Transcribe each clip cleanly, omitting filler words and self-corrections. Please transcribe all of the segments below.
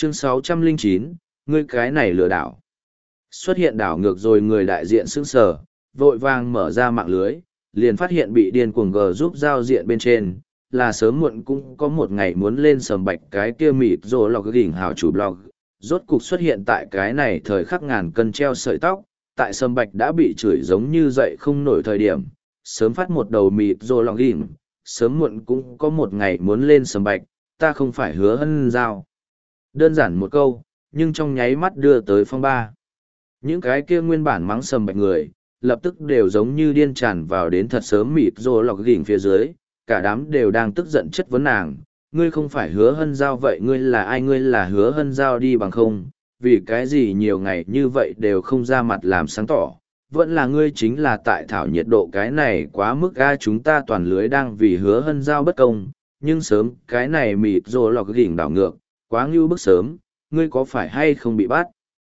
Chương 609, ngươi cái này lừa đảo. Xuất hiện đảo ngược rồi người đại diện sững sờ, vội vàng mở ra mạng lưới, liền phát hiện bị điên cuồng gờ giúp giao diện bên trên, là sớm muộn cũng có một ngày muốn lên sầm bạch cái kia mịt rồi lọc gỉnh hào chủ blog. Rốt cục xuất hiện tại cái này thời khắc ngàn cân treo sợi tóc, tại sầm bạch đã bị chửi giống như dậy không nổi thời điểm, sớm phát một đầu mịt rồi lọc gỉnh, sớm muộn cũng có một ngày muốn lên sầm bạch, ta không phải hứa hân giao. Đơn giản một câu, nhưng trong nháy mắt đưa tới phong ba. Những cái kia nguyên bản mắng sầm bạch người, lập tức đều giống như điên tràn vào đến thật sớm mịt rồi lọc gỉnh phía dưới, cả đám đều đang tức giận chất vấn nàng. Ngươi không phải hứa hân giao vậy ngươi là ai, ngươi là hứa hân giao đi bằng không, vì cái gì nhiều ngày như vậy đều không ra mặt làm sáng tỏ, vẫn là ngươi chính là tại thảo nhiệt độ cái này quá mức ga, chúng ta toàn lưới đang vì hứa hân giao bất công, nhưng sớm cái này mịt rồi lọc gỉnh đảo ngược, quá ngưu bức sớm, ngươi có phải hay không bị bắt?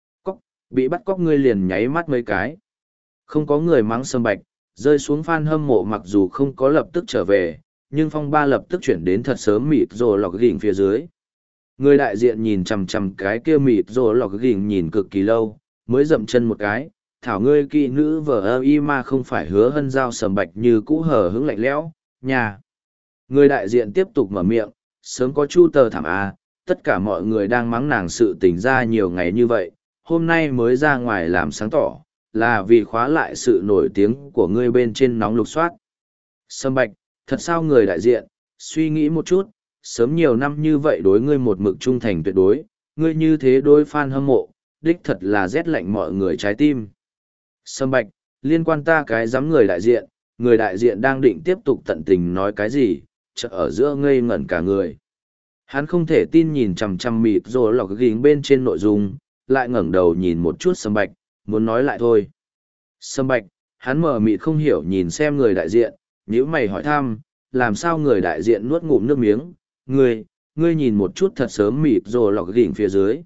Bị bắt cóc ngươi liền nháy mắt mấy cái. Không có người mắng sâm bạch, rơi xuống fan hâm mộ mặc dù không có lập tức trở về, nhưng phong ba lập tức chuyển đến thật sớm mịt rồi lọc gỉnh phía dưới. Người đại diện nhìn chằm chằm cái kia mịt rồi lọc gỉnh nhìn cực kỳ lâu, mới dậm chân một cái, thảo ngươi kỵ nữ vợ ơ y mà không phải hứa hân giao sầm bạch như cũ hở hứng lạnh lẽo, nhà. Người đại diện tiếp tục mở miệng, sớm có chu tờ thảm a, tất cả mọi người đang mắng nàng sự tình ra nhiều ngày như vậy, hôm nay mới ra ngoài làm sáng tỏ, là vì khóa lại sự nổi tiếng của ngươi bên trên nóng lục soát. Sâm bạch, thật sao người đại diện, suy nghĩ một chút, sớm nhiều năm như vậy đối ngươi một mực trung thành tuyệt đối, ngươi như thế đối fan hâm mộ, đích thật là rét lạnh mọi người trái tim. Sâm bạch, liên quan ta cái giám người đại diện đang định tiếp tục tận tình nói cái gì, chợt ở giữa ngây ngẩn cả người. Hắn không thể tin nhìn chằm chằm mịt rồi lọc gỉnh bên trên nội dung, lại ngẩng đầu nhìn một chút Sâm bạch, muốn nói lại thôi. Sâm bạch, hắn mở mịt không hiểu nhìn xem người đại diện, nhíu mày hỏi thăm, làm sao người đại diện nuốt ngụm nước miếng, ngươi nhìn một chút thật sớm mịt rồi lọc gỉnh phía dưới.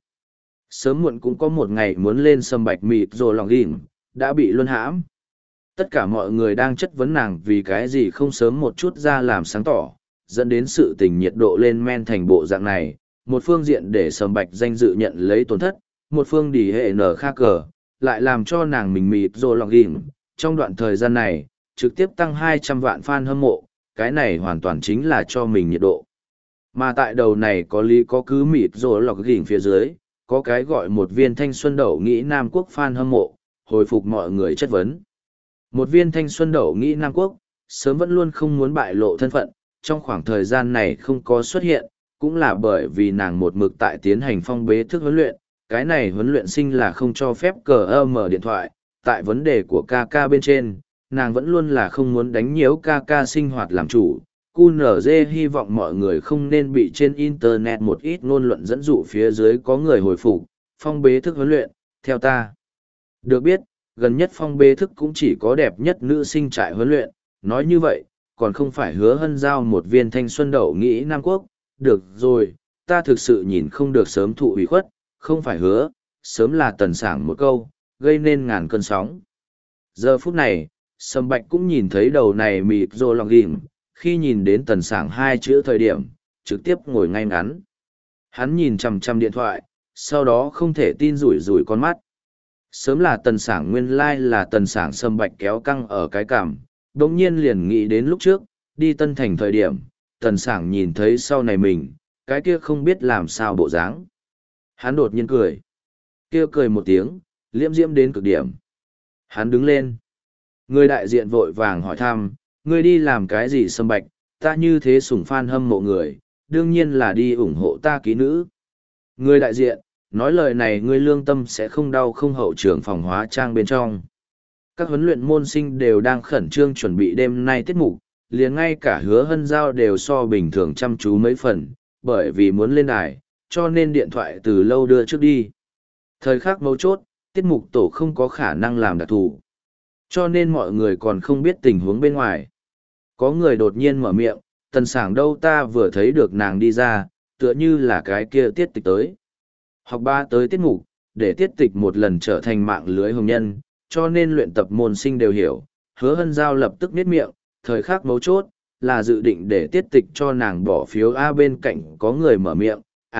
Sớm muộn cũng có một ngày muốn lên Sâm bạch mịt rồi lọc gỉnh, đã bị luân hãm. Tất cả mọi người đang chất vấn nàng vì cái gì không sớm một chút ra làm sáng tỏ, dẫn đến sự tình nhiệt độ lên men thành bộ dạng này, một phương diện để Sâm bạch danh dự nhận lấy tổn thất, một phương đỉ hệ nở khác cờ, lại làm cho nàng mình mịt rồi lọc gỉnh. Trong đoạn thời gian này, trực tiếp tăng 200 vạn fan hâm mộ, cái này hoàn toàn chính là cho mình nhiệt độ. Mà tại đầu này có lý có cứ mịt rồi lọc gỉnh phía dưới, có cái gọi một viên thanh xuân đậu nghĩ Nam Quốc fan hâm mộ, hồi phục mọi người chất vấn. Một viên thanh xuân đậu nghĩ Nam Quốc, sớm vẫn luôn không muốn bại lộ thân phận, trong khoảng thời gian này không có xuất hiện, cũng là bởi vì nàng một mực tại tiến hành phong bế thức huấn luyện, cái này huấn luyện sinh là không cho phép cờ mở điện thoại, tại vấn đề của ca bên trên, nàng vẫn luôn là không muốn đánh nhiễu ca sinh hoạt làm chủ. QNZ hy vọng mọi người không nên bị trên Internet một ít ngôn luận dẫn dụ phía dưới có người hồi phục, phong bế thức huấn luyện, theo ta. Được biết, gần nhất phong bế thức cũng chỉ có đẹp nhất nữ sinh trại huấn luyện, nói như vậy, còn không phải hứa hân giao một viên thanh xuân đậu nghĩ Nam Quốc, được rồi, ta thực sự nhìn không được sớm thụ ủy khuất, không phải hứa, sớm là tần sảng một câu, gây nên ngàn cơn sóng. Giờ phút này, Sâm bạch cũng nhìn thấy đầu này mịt rồi lọc gỉnh, khi nhìn đến tần sảng hai chữ thời điểm, trực tiếp ngồi ngay ngắn. Hắn nhìn chằm chằm điện thoại, sau đó không thể tin rủi rủi con mắt. Sớm là tần sảng nguyên lai là tần sảng Sâm bạch kéo căng ở cái cằm, đồng nhiên liền nghĩ đến lúc trước, đi Tân Thành thời điểm, tần sảng nhìn thấy sau này mình, cái kia không biết làm sao bộ dáng. Hắn đột nhiên cười. Kia cười một tiếng, liễm diễm đến cực điểm. Hắn đứng lên. Người đại diện vội vàng hỏi thăm, ngươi đi làm cái gì Sâm bạch, ta như thế sủng fan hâm mộ người, đương nhiên là đi ủng hộ ta ký nữ. Người đại diện, nói lời này ngươi lương tâm sẽ không đau không hậu trưởng phòng hóa trang bên trong. Các huấn luyện môn sinh đều đang khẩn trương chuẩn bị đêm nay tiết mục, liền ngay cả hứa hân giao đều so bình thường chăm chú mấy phần, bởi vì muốn lên đài, cho nên điện thoại từ lâu đưa trước đi. Thời khắc mấu chốt, tiết mục tổ không có khả năng làm đặc thù. Cho nên mọi người còn không biết tình huống bên ngoài. Có người đột nhiên mở miệng, tần sảng đâu ta vừa thấy được nàng đi ra, tựa như là cái kia tiết tịch tới. Học ba tới tiết mục, để tiết tịch một lần trở thành mạng lưới hồng nhân, cho nên luyện tập môn sinh đều hiểu. Hứa hân giao lập tức biết miệng, thời khắc mấu chốt, là dự định để tiết tịch cho nàng bỏ phiếu A bên cạnh có người mở miệng,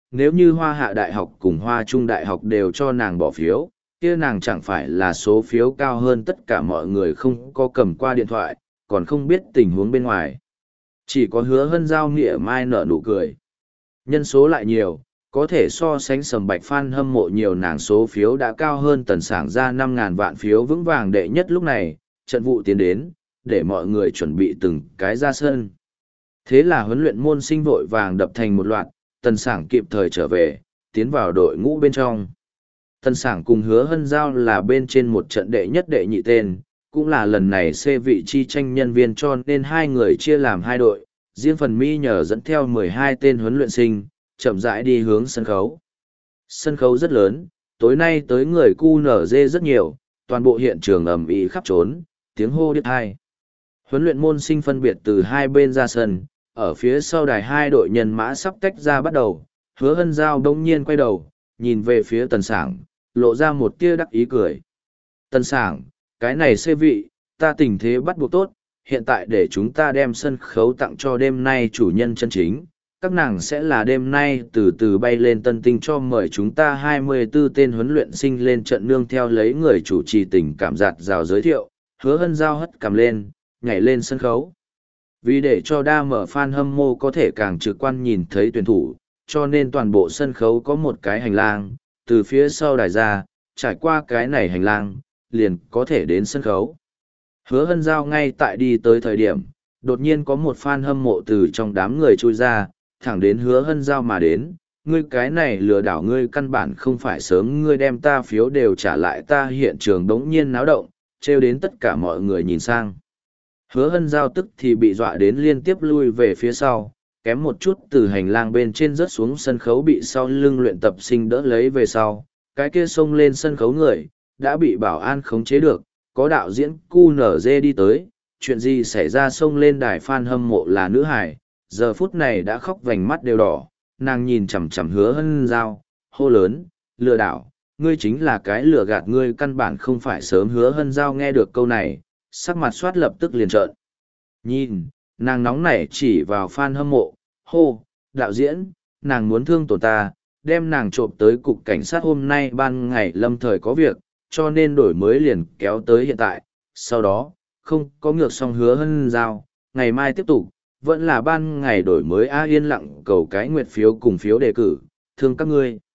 nếu như Hoa Hạ Đại học cùng Hoa Trung Đại học đều cho nàng bỏ phiếu, kia nàng chẳng phải là số phiếu cao hơn tất cả mọi người không có cầm qua điện thoại, còn không biết tình huống bên ngoài. Chỉ có Hứa Hân Giao nghĩa mai nở nụ cười. Nhân số lại nhiều, có thể so sánh Sầm Bạch fan hâm mộ nhiều, nàng số phiếu đã cao hơn Tần Sảng ra 5.000 vạn phiếu vững vàng đệ nhất. Lúc này, trận vụ tiến đến, để mọi người chuẩn bị từng cái ra sân. Thế là huấn luyện môn sinh vội vàng đập thành một loạt, Tần Sảng kịp thời trở về, tiến vào đội ngũ bên trong. Tần Sảng cùng Hứa Hân Giao là bên trên một trận đệ nhất đệ nhị tên, cũng là lần này xê vị chi tranh nhân viên, cho nên hai người chia làm hai đội, riêng phần Mi nhờ dẫn theo 12 tên huấn luyện sinh, chậm rãi đi hướng sân khấu. Sân khấu rất lớn, tối nay tới người QNZ rất nhiều, toàn bộ hiện trường ầm ĩ khắp trốn, tiếng hô điếc tai. Huấn luyện môn sinh phân biệt từ hai bên ra sân, ở phía sau đài hai đội nhân mã sắp tách ra bắt đầu. Hứa Hân Giao đông nhiên quay đầu, nhìn về phía Tần Sảng, lộ ra một tia đắc ý cười. Tần Sảng, cái này xê vị, ta tình thế bắt buộc tốt, hiện tại để chúng ta đem sân khấu tặng cho đêm nay chủ nhân chân chính. Các nàng sẽ là đêm nay từ từ bay lên tân tinh, cho mời chúng ta 24 tên huấn luyện sinh lên trận, nương theo lấy người chủ trì tình cảm giạt rào giới thiệu. Hứa Hân Giao hất cằm lên, nhảy lên sân khấu. Vì để cho đa mở fan hâm mộ có thể càng trực quan nhìn thấy tuyển thủ, cho nên toàn bộ sân khấu có một cái hành lang, từ phía sau đài ra, trải qua cái này hành lang, liền có thể đến sân khấu. Hứa Hân Giao ngay tại đi tới thời điểm, đột nhiên có một fan hâm mộ từ trong đám người trôi ra, thẳng đến Hứa Hân Giao mà đến. Ngươi cái này lừa đảo, ngươi căn bản không phải sớm ngươi đem ta phiếu đều trả lại ta. Hiện trường đống nhiên náo động, trêu đến tất cả mọi người nhìn sang. Hứa Hân Giao tức thì bị dọa đến liên tiếp lui về phía sau, kém một chút từ hành lang bên trên rớt xuống sân khấu, bị sau lưng luyện tập sinh đỡ lấy về sau. Cái kia xông lên sân khấu người, đã bị bảo an khống chế được, có đạo diễn QNZ đi tới. Chuyện gì xảy ra? Xông lên đài fan hâm mộ là nữ hải, giờ phút này đã khóc vành mắt đều đỏ, nàng nhìn chằm chằm Hứa Hân Giao, hô lớn, lừa đảo, ngươi chính là cái lừa gạt, ngươi căn bản không phải sớm. Hứa Hân Giao nghe được câu này, sắc mặt soát lập tức liền trợn nhìn, nàng nóng nảy chỉ vào fan hâm mộ, hô, đạo diễn, nàng muốn thương tổn ta, đem nàng trộm tới cục cảnh sát. Hôm nay ban ngày lâm thời có việc, cho nên đổi mới liền kéo tới hiện tại, sau đó không có ngược. Xong Hứa Hân Giao, ngày mai tiếp tục, vẫn là ban ngày đổi mới. Yên lặng cầu cái nguyệt phiếu cùng phiếu đề cử, thương các ngươi.